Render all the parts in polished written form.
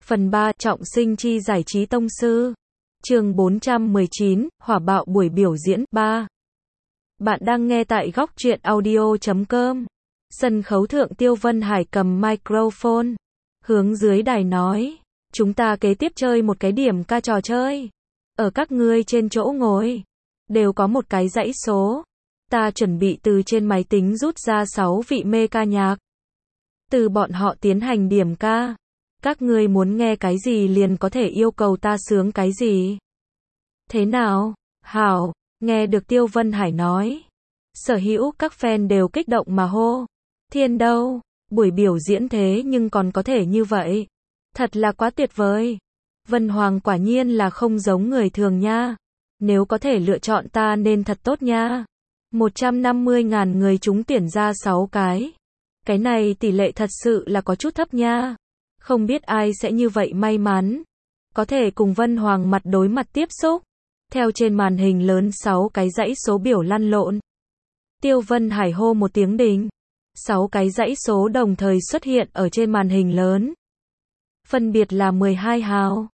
Phần 3, trọng sinh chi giải trí tông sư. Chương 419, hỏa bạo buổi biểu diễn 3. Bạn đang nghe tại góc truyện audio.com. Sân khấu thượng Tiêu Vân Hải cầm microphone, hướng dưới đài nói, chúng ta kế tiếp chơi một cái điểm ca trò chơi. Ở các ngươi trên chỗ ngồi, đều có một cái dãy số. Ta chuẩn bị từ trên máy tính rút ra 6 vị mê ca nhạc. Từ bọn họ tiến hành điểm ca. Các ngươi muốn nghe cái gì liền có thể yêu cầu ta sướng cái gì. Thế nào? Hảo, nghe được Tiêu Vân Hải nói. Sở hữu các fan đều kích động mà hô. Thiên đâu? Buổi biểu diễn thế nhưng còn có thể như vậy. Thật là quá tuyệt vời. Vân Hoàng quả nhiên là không giống người thường nha. Nếu có thể lựa chọn ta nên thật tốt nha. 150.000 người trúng tuyển ra 6 cái. Cái này tỷ lệ thật sự là có chút thấp nha. Không biết ai sẽ như vậy may mắn. Có thể cùng Vân Hoàng mặt đối mặt tiếp xúc. Theo trên màn hình lớn 6 cái dãy số biểu lăn lộn. Tiêu Vân Hải hô một tiếng đình. 6 cái dãy số đồng thời xuất hiện ở trên màn hình lớn. Phân biệt là 12 hào,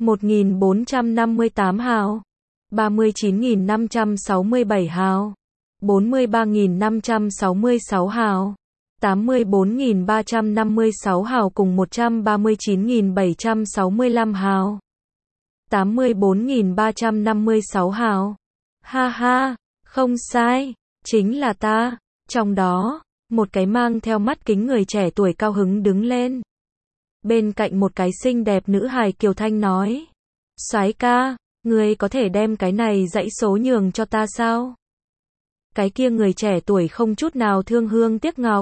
1458 hào, 39.567 hào, 43.566 hào, 84.356 hào cùng 139.765 hào. 84.356 hào. Ha ha, không sai, chính là ta. Trong đó, một cái mang theo mắt kính người trẻ tuổi cao hứng đứng lên. Bên cạnh một cái xinh đẹp nữ hài kiều thanh nói. Soái ca, ngươi có thể đem cái này dãy số nhường cho ta sao? Cái kia người trẻ tuổi không chút nào thương hương tiếc ngọc.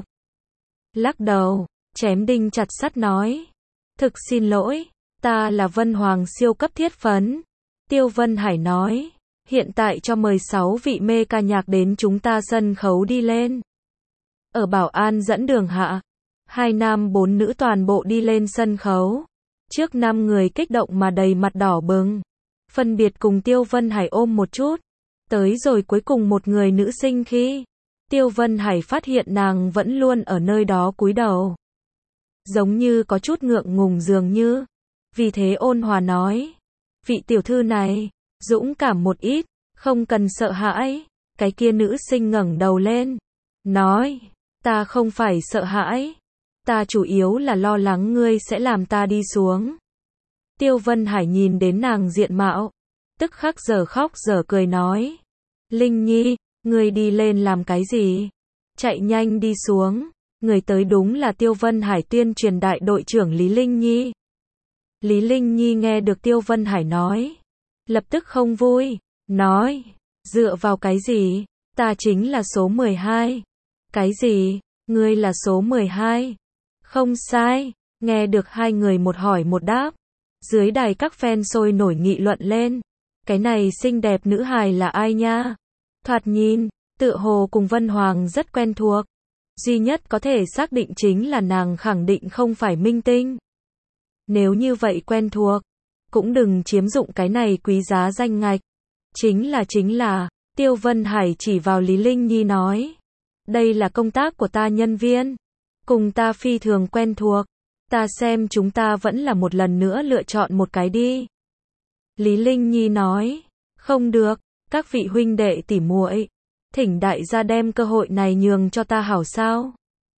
Lắc đầu, chém đinh chặt sắt nói. Thực xin lỗi, ta là Vân Hoàng siêu cấp thiết phấn. Tiêu Vân Hải nói. Hiện tại cho mời 6 vị mê ca nhạc đến chúng ta sân khấu đi lên. Ở bảo an dẫn đường hạ. 2 nam 4 nữ toàn bộ đi lên sân khấu. Trước 5 người kích động mà đầy mặt đỏ bừng. Phân biệt cùng Tiêu Vân Hải ôm một chút. Tới rồi cuối cùng một người nữ sinh khi. Tiêu Vân Hải phát hiện nàng vẫn luôn ở nơi đó cúi đầu. Giống như có chút ngượng ngùng dường như. Vì thế ôn hòa nói. Vị tiểu thư này, dũng cảm một ít, không cần sợ hãi. Cái kia nữ sinh ngẩng đầu lên. Nói, ta không phải sợ hãi. Ta chủ yếu là lo lắng ngươi sẽ làm ta đi xuống. Tiêu Vân Hải nhìn đến nàng diện mạo. Tức khắc giờ khóc giờ cười nói. Linh Nhi, ngươi đi lên làm cái gì? Chạy nhanh đi xuống. Người tới đúng là Tiêu Vân Hải tuyên truyền đại đội trưởng Lý Linh Nhi. Lý Linh Nhi nghe được Tiêu Vân Hải nói. Lập tức không vui. Nói, dựa vào cái gì? Ta chính là số 12. Cái gì? Ngươi là số 12. Không sai. Nghe được hai người một hỏi một đáp. Dưới đài các fan sôi nổi nghị luận lên. Cái này xinh đẹp nữ hài là ai nha? Thoạt nhìn, tựa hồ cùng Vân Hoàng rất quen thuộc. Duy nhất có thể xác định chính là nàng khẳng định không phải minh tinh. Nếu như vậy quen thuộc, cũng đừng chiếm dụng cái này quý giá danh ngạch. Chính là, Tiêu Vân Hải chỉ vào Lý Linh Nhi nói. Đây là công tác của ta nhân viên. Cùng ta phi thường quen thuộc. Ta xem chúng ta vẫn là một lần nữa lựa chọn một cái đi. Lý Linh Nhi nói. Không được, các vị huynh đệ tỉ muội, thỉnh đại gia đem cơ hội này nhường cho ta hảo sao.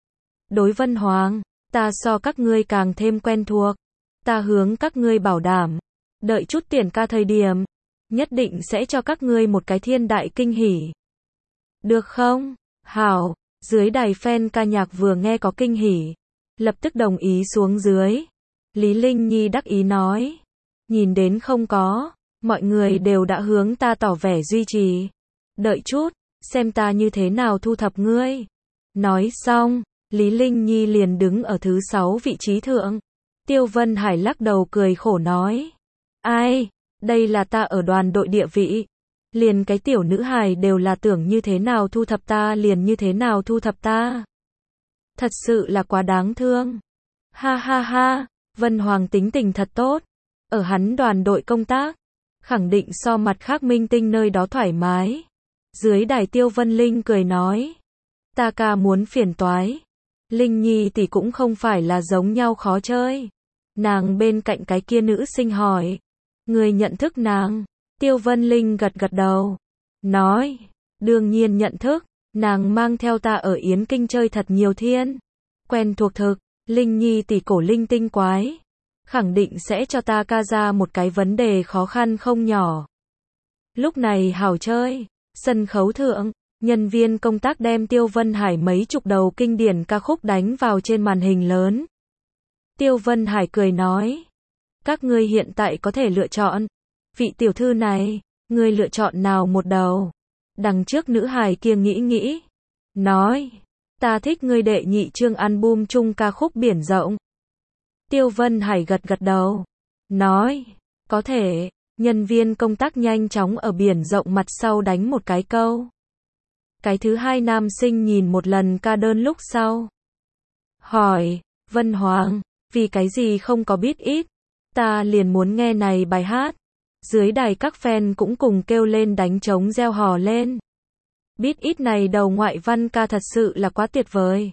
Đối Vân Hoàng, ta so các ngươi càng thêm quen thuộc. Ta hướng các ngươi bảo đảm, đợi chút tiền ca thời điểm, nhất định sẽ cho các ngươi một cái thiên đại kinh hỉ. Được không? Hảo, dưới đài fan ca nhạc vừa nghe có kinh hỉ, lập tức đồng ý xuống dưới. Lý Linh Nhi đắc ý nói, nhìn đến không có, mọi người đều đã hướng ta tỏ vẻ duy trì. Đợi chút, xem ta như thế nào thu thập ngươi. Nói xong, Lý Linh Nhi liền đứng ở thứ 6 vị trí thượng. Tiêu Vân Hải lắc đầu cười khổ nói. Ai, đây là ta ở đoàn đội địa vị. Liền cái tiểu nữ hài đều là tưởng như thế nào thu thập ta liền như thế nào thu thập ta. Thật sự là quá đáng thương. Ha ha ha, Vân Hoàng tính tình thật tốt. Ở hắn đoàn đội công tác, khẳng định so mặt khác minh tinh nơi đó thoải mái. Dưới đài Tiêu Vân Linh cười nói. Ta ca muốn phiền toái. Linh Nhi tỷ cũng không phải là giống nhau khó chơi. Nàng bên cạnh cái kia nữ sinh hỏi. Người nhận thức nàng? Tiêu Vân Linh gật gật đầu. Nói. Đương nhiên nhận thức. Nàng mang theo ta ở Yến Kinh chơi thật nhiều thiên. Quen thuộc thực. Linh Nhi tỷ cổ linh tinh quái. Khẳng định sẽ cho ta ca ra một cái vấn đề khó khăn không nhỏ. Lúc này hảo chơi. Sân khấu thượng. Nhân viên công tác đem Tiêu Vân Hải mấy chục đầu kinh điển ca khúc đánh vào trên màn hình lớn. Tiêu Vân Hải cười nói. Các ngươi hiện tại có thể lựa chọn. Vị tiểu thư này, ngươi lựa chọn nào một đầu? Đằng trước nữ hài kia nghĩ. Nói. Ta thích ngươi đệ nhị chương album chung ca khúc Biển Rộng. Tiêu Vân Hải gật gật đầu. Nói. Có thể. Nhân viên công tác nhanh chóng ở Biển Rộng mặt sau đánh một cái câu. Cái thứ hai nam sinh nhìn một lần ca đơn lúc sau. Hỏi. Vân Hoàng. Vì cái gì không có Beat It? Ta liền muốn nghe này bài hát. Dưới đài các fan cũng cùng kêu lên đánh trống reo hò lên. Beat It này đầu ngoại văn ca thật sự là quá tuyệt vời.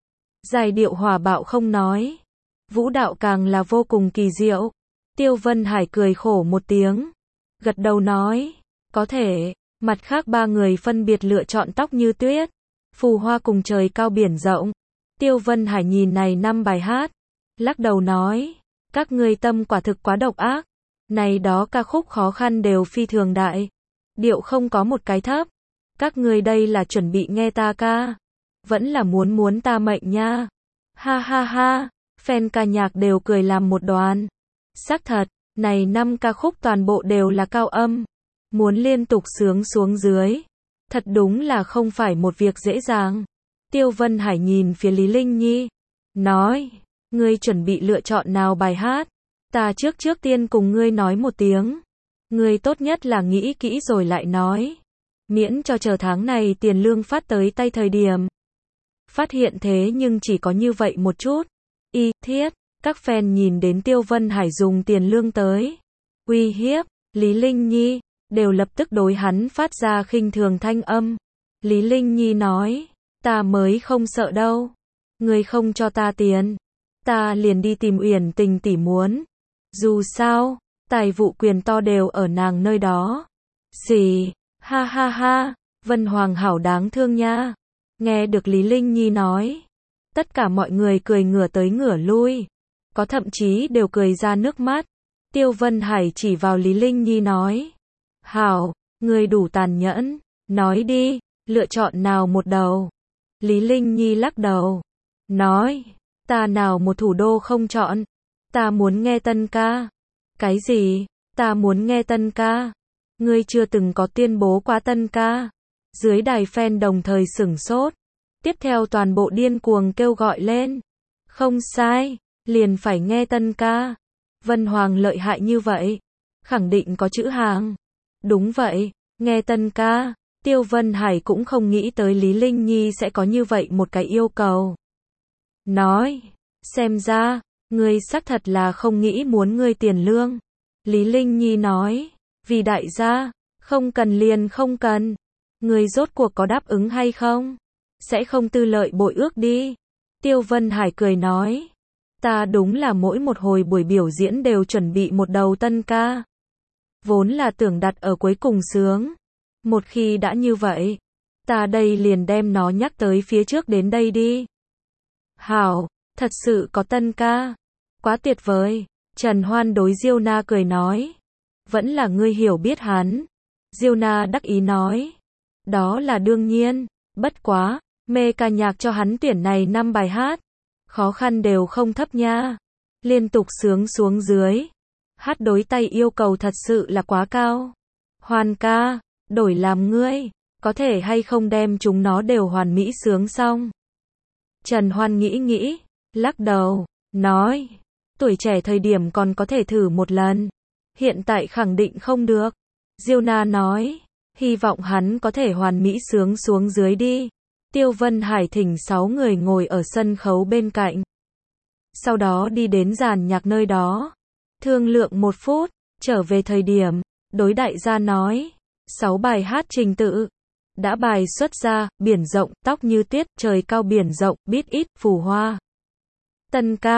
Giai điệu hòa bạo không nói. Vũ đạo càng là vô cùng kỳ diệu. Tiêu Vân Hải cười khổ một tiếng. Gật đầu nói. Có thể. Mặt khác ba người phân biệt lựa chọn Tóc Như Tuyết. Phù Hoa cùng Trời Cao Biển Rộng. Tiêu Vân Hải nhìn này 5 bài hát. Lắc đầu nói. Các ngươi tâm quả thực quá độc ác. Này đó ca khúc khó khăn đều phi thường đại. Điệu không có một cái thấp. Các ngươi đây là chuẩn bị nghe ta ca. Vẫn là muốn ta mệnh nha. Ha ha ha. Fan ca nhạc đều cười làm một đoàn. Xác thật, này 5 ca khúc toàn bộ đều là cao âm. Muốn liên tục sướng xuống dưới. Thật đúng là không phải một việc dễ dàng. Tiêu Vân Hải nhìn phía Lý Linh Nhi. Nói. Ngươi chuẩn bị lựa chọn nào bài hát? Ta trước tiên cùng ngươi nói một tiếng. Ngươi tốt nhất là nghĩ kỹ rồi lại nói. Miễn cho chờ tháng này tiền lương phát tới tay thời điểm. Phát hiện thế nhưng chỉ có như vậy một chút. Y thiết, các fan nhìn đến Tiêu Vân Hải dùng tiền lương tới. Uy hiếp, Lý Linh Nhi, đều lập tức đối hắn phát ra khinh thường thanh âm. Lý Linh Nhi nói, ta mới không sợ đâu. Ngươi không cho ta tiền. Ta liền đi tìm Uyển Tình tỷ muốn. Dù sao, tài vụ quyền to đều ở nàng nơi đó. Gì? Ha ha ha, Vân Hoàng hảo đáng thương nha. Nghe được Lý Linh Nhi nói. Tất cả mọi người cười ngửa tới ngửa lui. Có thậm chí đều cười ra nước mắt. Tiêu Vân Hải chỉ vào Lý Linh Nhi nói. Hảo, ngươi đủ tàn nhẫn. Nói đi, lựa chọn nào một đầu. Lý Linh Nhi lắc đầu. Nói. Ta nào một thủ đô không chọn. Ta muốn nghe tân ca. Cái gì? Ta muốn nghe tân ca. Ngươi chưa từng có tuyên bố quá tân ca. Dưới đài fan đồng thời sửng sốt. Tiếp theo toàn bộ điên cuồng kêu gọi lên. Không sai, liền phải nghe tân ca. Vân Hoàng lợi hại như vậy. Khẳng định có chữ hàng. Đúng vậy, nghe tân ca. Tiêu Vân Hải cũng không nghĩ tới Lý Linh Nhi sẽ có như vậy một cái yêu cầu. Nói, xem ra, ngươi xác thật là không nghĩ muốn ngươi tiền lương. Lý Linh Nhi nói, vì đại gia, không cần liền không cần. Ngươi rốt cuộc có đáp ứng hay không? Sẽ không tư lợi bội ước đi. Tiêu Vân Hải cười nói, ta đúng là mỗi một hồi buổi biểu diễn đều chuẩn bị một đầu tân ca. Vốn là tưởng đặt ở cuối cùng sướng. Một khi đã như vậy, ta đây liền đem nó nhắc tới phía trước đến đây đi. Hảo, thật sự có tân ca. Quá tuyệt vời. Trần Hoan đối Diêu Na cười nói. Vẫn là ngươi hiểu biết hắn. Diêu Na đắc ý nói. Đó là đương nhiên. Bất quá, mê ca nhạc cho hắn tuyển này 5 bài hát. Khó khăn đều không thấp nha. Liên tục sướng xuống dưới. Hát đối tay yêu cầu thật sự là quá cao. Hoan ca, đổi làm ngươi. Có thể hay không đem chúng nó đều hoàn mỹ sướng xong. Trần Hoan nghĩ, lắc đầu, nói, tuổi trẻ thời điểm còn có thể thử một lần, hiện tại khẳng định không được. Diêu Na nói, hy vọng hắn có thể hoàn mỹ sướng xuống dưới đi. Tiêu Vân Hải thỉnh 6 người ngồi ở sân khấu bên cạnh. Sau đó đi đến dàn nhạc nơi đó, thương lượng 1 phút, trở về thời điểm, đối đại gia nói, 6 bài hát trình tự. Đã bài xuất ra, Biển Rộng, Tóc Như Tuyết, Trời Cao Biển Rộng, Beat It, Phù Hoa. Tân ca,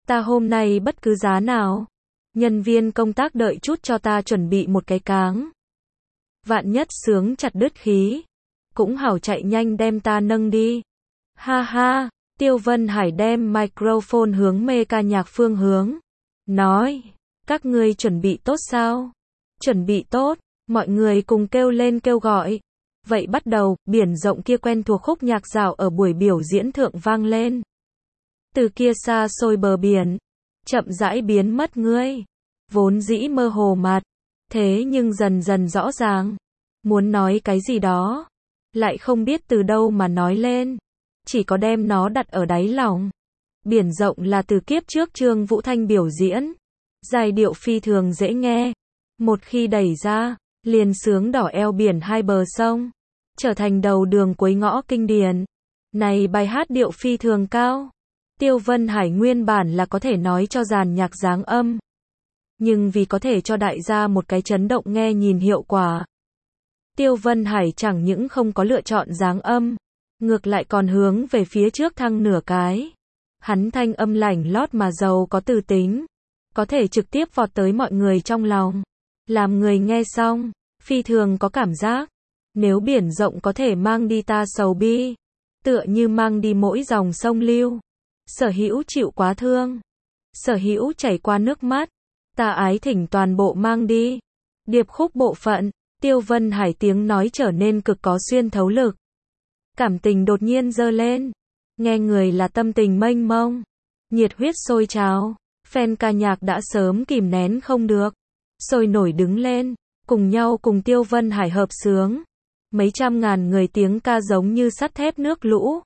Ta hôm nay bất cứ giá nào. Nhân viên công tác đợi chút cho ta chuẩn bị một cái cáng. Vạn nhất Sướng chặt đứt khí. Cũng hảo chạy nhanh đem ta nâng đi. Ha ha, Tiêu Vân Hải đem microphone hướng mê ca nhạc phương hướng. Nói, các ngươi chuẩn bị tốt sao? Chuẩn bị tốt, mọi người cùng kêu lên kêu gọi. Vậy bắt đầu, biển rộng kia quen thuộc khúc nhạc dạo ở buổi biểu diễn thượng vang lên. Từ kia xa xôi bờ biển, chậm rãi biến mất ngươi. Vốn dĩ mơ hồ mặt, thế nhưng dần dần rõ ràng. Muốn nói cái gì đó, lại không biết từ đâu mà nói lên. Chỉ có đem nó đặt ở đáy lòng. Biển rộng là từ kiếp trước Trương Vũ Thanh biểu diễn. Giai điệu phi thường dễ nghe. Một khi đẩy ra, liền sướng đỏ eo biển hai bờ sông. Trở thành đầu đường cuối ngõ kinh điển. Này bài hát điệu phi thường cao. Tiêu Vân Hải nguyên bản là có thể nói cho dàn nhạc dáng âm. Nhưng vì có thể cho đại gia một cái chấn động nghe nhìn hiệu quả. Tiêu Vân Hải chẳng những không có lựa chọn dáng âm. Ngược lại còn hướng về phía trước thăng nửa cái. Hắn thanh âm lảnh lót mà giàu có từ tính. Có thể trực tiếp vọt tới mọi người trong lòng. Làm người nghe xong, phi thường có cảm giác. Nếu biển rộng có thể mang đi ta sầu bi. Tựa như mang đi mỗi dòng sông lưu. Sở hữu chịu quá thương. Sở hữu chảy qua nước mắt. Ta ái thỉnh toàn bộ mang đi. Điệp khúc bộ phận, Tiêu Vân Hải tiếng nói trở nên cực có xuyên thấu lực. Cảm tình đột nhiên dâng lên. Nghe người là tâm tình mênh mông. Nhiệt huyết sôi trào. Fan ca nhạc đã sớm kìm nén không được. Sôi nổi đứng lên. Cùng nhau cùng Tiêu Vân Hải hợp sướng. Mấy trăm ngàn người tiếng ca giống như sắt thép nước lũ.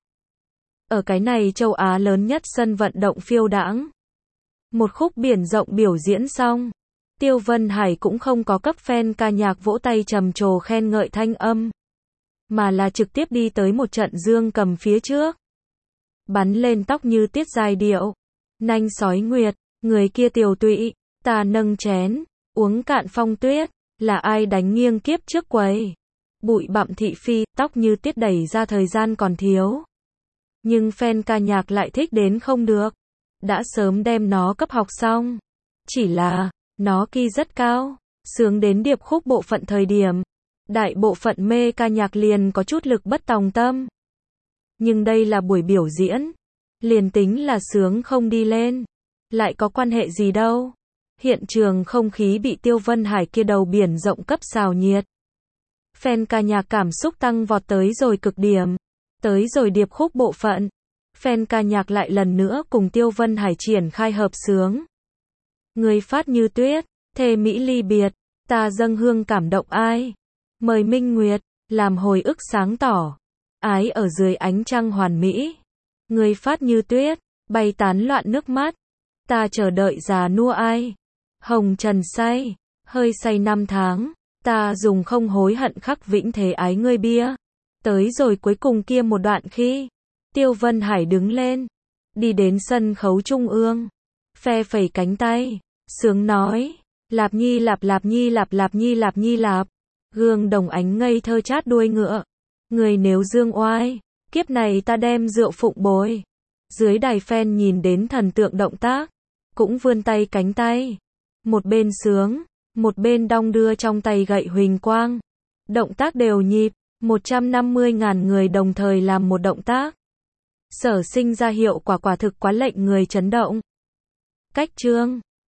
Ở cái này châu Á lớn nhất sân vận động phiêu đãng. Một khúc biển rộng biểu diễn xong. Tiêu Vân Hải cũng không có cấp fan ca nhạc vỗ tay trầm trồ khen ngợi thanh âm. Mà là trực tiếp đi tới một trận dương cầm phía trước. Bắn lên tóc như tiết giai điệu. Nanh sói nguyệt, người kia tiều tụy. Ta nâng chén, uống cạn phong tuyết. Là ai đánh nghiêng kiếp trước quầy. Bụi bặm thị phi, tóc như tiết đẩy ra thời gian còn thiếu. Nhưng fan ca nhạc lại thích đến không được. Đã sớm đem nó cấp học xong. Chỉ là, nó kỳ rất cao. Sướng đến điệp khúc bộ phận thời điểm. Đại bộ phận mê ca nhạc liền có chút lực bất tòng tâm. Nhưng đây là buổi biểu diễn. Liền tính là sướng không đi lên. Lại có quan hệ gì đâu. Hiện trường không khí bị Tiêu Vân Hải kia đầu biển rộng cấp xào nhiệt. Fan ca nhạc cảm xúc tăng vọt tới rồi cực điểm. Tới rồi điệp khúc bộ phận. Fan ca nhạc lại lần nữa cùng Tiêu Vân Hải triển khai hợp sướng. Người phát như tuyết, thề mỹ ly biệt, ta dâng hương cảm động ai. Mời Minh Nguyệt, làm hồi ức sáng tỏ. Ái ở dưới ánh trăng hoàn mỹ. Người phát như tuyết, bay tán loạn nước mắt. Ta chờ đợi già nua ai. Hồng trần say, hơi say năm tháng. Ta dùng không hối hận khắc vĩnh thế ái ngươi bia. Tới rồi cuối cùng kia một đoạn khi. Tiêu Vân Hải đứng lên. Đi đến sân khấu trung ương. Phe phẩy cánh tay. Sướng nói. Lạp nhi lạp lạp nhi lạp lạp nhi lạp nhi lạp. Gương đồng ánh ngây thơ chát đuôi ngựa. Người nếu dương oai. Kiếp này ta đem rượu phụng bồi. Dưới đài fan nhìn đến thần tượng động tác. Cũng vươn tay cánh tay. Một bên sướng. Một bên đong đưa trong tay gậy huỳnh quang. Động tác đều nhịp. 150.000 người đồng thời làm một động tác. Sở sinh ra hiệu quả quả thực quá lệnh người chấn động. Cách chương